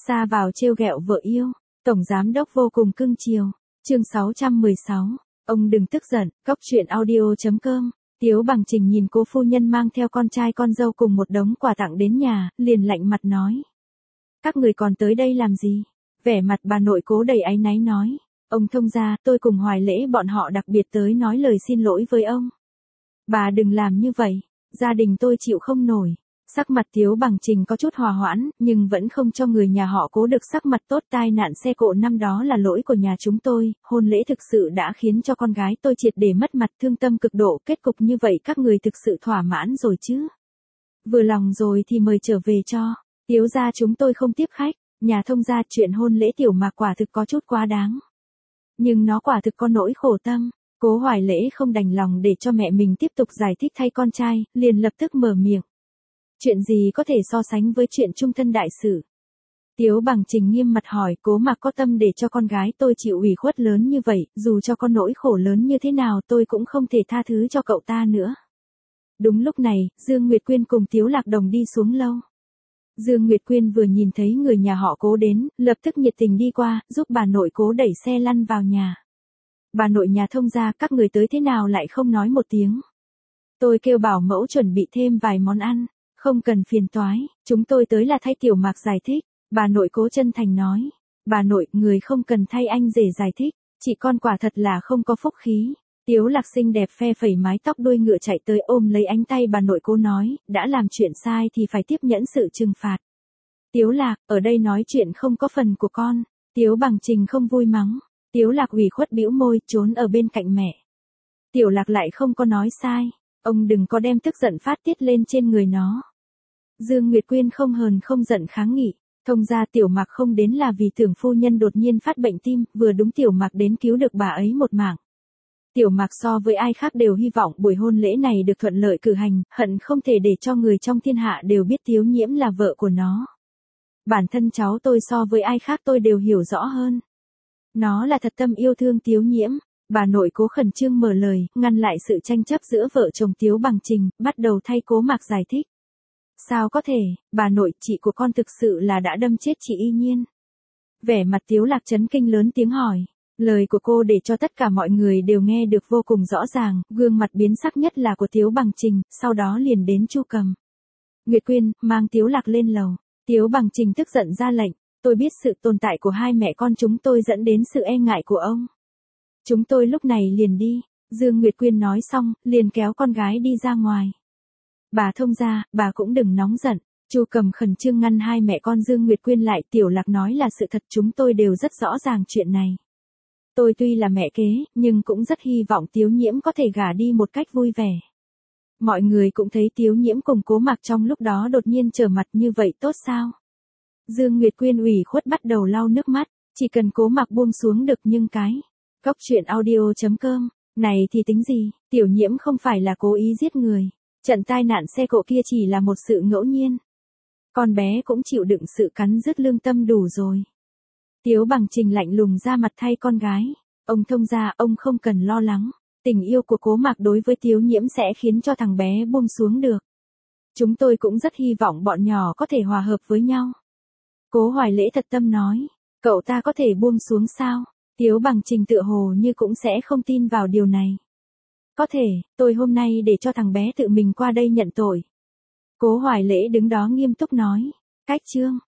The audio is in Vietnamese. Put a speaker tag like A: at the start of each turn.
A: Ra vào trêu ghẹo vợ yêu, tổng giám đốc vô cùng cưng chiều. Chương 616. Ông đừng tức giận, cóc truyện audio.com. Tiếu Bằng Trình nhìn cố phu nhân mang theo con trai con dâu cùng một đống quà tặng đến nhà, liền lạnh mặt nói: "Các người còn tới đây làm gì?" Vẻ mặt bà nội Cố đầy áy náy nói: "Ông thông gia, tôi cùng Hoài Lễ bọn họ đặc biệt tới nói lời xin lỗi với ông. Bà đừng làm như vậy, gia đình tôi chịu không nổi." Sắc mặt Tiếu Bằng Trình có chút hòa hoãn, nhưng vẫn không cho người nhà họ Cố được sắc mặt tốt. Tai nạn xe cộ năm đó là lỗi của nhà chúng tôi, hôn lễ thực sự đã khiến cho con gái tôi triệt để mất mặt, thương tâm cực độ, kết cục như vậy các người thực sự thỏa mãn rồi chứ? Vừa lòng rồi thì mời trở về cho. Tiếu gia chúng tôi không tiếp khách. Nhà thông gia chuyện hôn lễ Tiểu Mạc quả thực có chút quá đáng. Nhưng nó quả thực có nỗi khổ tâm. Cố Hoài Lễ không đành lòng để cho mẹ mình tiếp tục giải thích thay con trai, liền lập tức mở miệng: "Chuyện gì có thể so sánh với chuyện chung thân đại sự?" Tiếu Bằng Trình nghiêm mặt hỏi: "Cố Mạc có tâm để cho con gái tôi chịu ủy khuất lớn như vậy, dù cho có nỗi khổ lớn như thế nào tôi cũng không thể tha thứ cho cậu ta nữa." Đúng lúc này, Dương Nguyệt Quyên cùng Tiếu Lạc Đồng đi xuống lâu. Dương Nguyệt Quyên vừa nhìn thấy người nhà họ Cố đến, lập tức nhiệt tình đi qua, giúp bà nội Cố đẩy xe lăn vào nhà. "Bà nội nhà thông gia, các người tới thế nào lại không nói một tiếng? Tôi kêu bảo mẫu chuẩn bị thêm vài món ăn, không cần phiền toái, chúng tôi tới là thay Tiểu Mạc giải thích." Bà nội Cố chân thành nói. "Bà nội, người không cần thay anh rể giải thích, chị con quả thật là không có phúc khí." Tiếu Lạc xinh đẹp phe phẩy mái tóc đuôi ngựa chạy tới ôm lấy ánh tay bà nội Cố nói: "Đã làm chuyện sai thì phải tiếp nhẫn sự trừng phạt." "Tiếu Lạc, ở đây nói chuyện không có phần của con." Tiếu Bằng Trình không vui mắng. Tiếu Lạc ủy khuất bĩu môi, trốn ở bên cạnh mẹ. Tiểu Lạc lại không có nói sai, ông đừng có đem tức giận phát tiết lên trên người nó. Dương Nguyệt Quyên không hờn không giận kháng nghị: "Thông gia Tiểu Mạc không đến là vì tưởng phu nhân đột nhiên phát bệnh tim, vừa đúng Tiểu Mạc đến cứu được bà ấy một mạng. Tiểu Mạc so với ai khác đều hy vọng buổi hôn lễ này được thuận lợi cử hành, hận không thể để cho người trong thiên hạ đều biết Tiếu Nhiễm là vợ của nó. Bản thân cháu tôi so với ai khác tôi đều hiểu rõ hơn. Nó là thật tâm yêu thương Tiếu Nhiễm." Bà nội Cố khẩn trương mở lời, ngăn lại sự tranh chấp giữa vợ chồng Tiếu Bằng Trình, bắt đầu thay Cố Mạc giải thích. "Sao có thể, bà nội, chị của con thực sự là đã đâm chết chị Y Nhiên." Vẻ mặt Tiếu Lạc chấn kinh lớn tiếng hỏi. Lời của cô để cho tất cả mọi người đều nghe được vô cùng rõ ràng, gương mặt biến sắc nhất là của Tiếu Bằng Trình, sau đó liền đến Chu Cầm. "Nguyệt Quyên, mang Tiếu Lạc lên lầu." Tiếu Bằng Trình tức giận ra lệnh: "Tôi biết sự tồn tại của hai mẹ con chúng tôi dẫn đến sự e ngại của ông. Chúng tôi lúc này liền đi." Dương Nguyệt Quyên nói xong, liền kéo con gái đi ra ngoài. "Bà thông gia, bà cũng đừng nóng giận." Chu Cầm khẩn trương ngăn hai mẹ con Dương Nguyệt Quyên lại. "Tiểu Lạc nói là sự thật, chúng tôi đều rất rõ ràng chuyện này. Tôi tuy là mẹ kế, nhưng cũng rất hy vọng Tiếu Nhiễm có thể gả đi một cách vui vẻ. Mọi người cũng thấy Tiếu Nhiễm cùng Cố Mạc trong lúc đó đột nhiên trở mặt như vậy tốt sao?" Dương Nguyệt Quyên ủy khuất bắt đầu lau nước mắt, chỉ cần Cố Mạc buông xuống được nhưng cái. Cóc truyện audio.com, này thì tính gì, Tiểu Nhiễm không phải là cố ý giết người. Trận tai nạn xe cộ kia chỉ là một sự ngẫu nhiên. Con bé cũng chịu đựng sự cắn rứt lương tâm đủ rồi. Tiếu Bằng Trình lạnh lùng ra mặt thay con gái. "Ông thông gia, ông không cần lo lắng. Tình yêu của Cố Mạc đối với Tiếu Nhiễm sẽ khiến cho thằng bé buông xuống được. Chúng tôi cũng rất hy vọng bọn nhỏ có thể hòa hợp với nhau." Cố Hoài Lễ thật tâm nói. "Cậu ta có thể buông xuống sao?" Tiếu Bằng Trình tựa hồ như cũng sẽ không tin vào điều này. "Có thể, tôi hôm nay để cho thằng bé tự mình qua đây nhận tội." Cố Hoài Lễ đứng đó nghiêm túc nói. Cách chương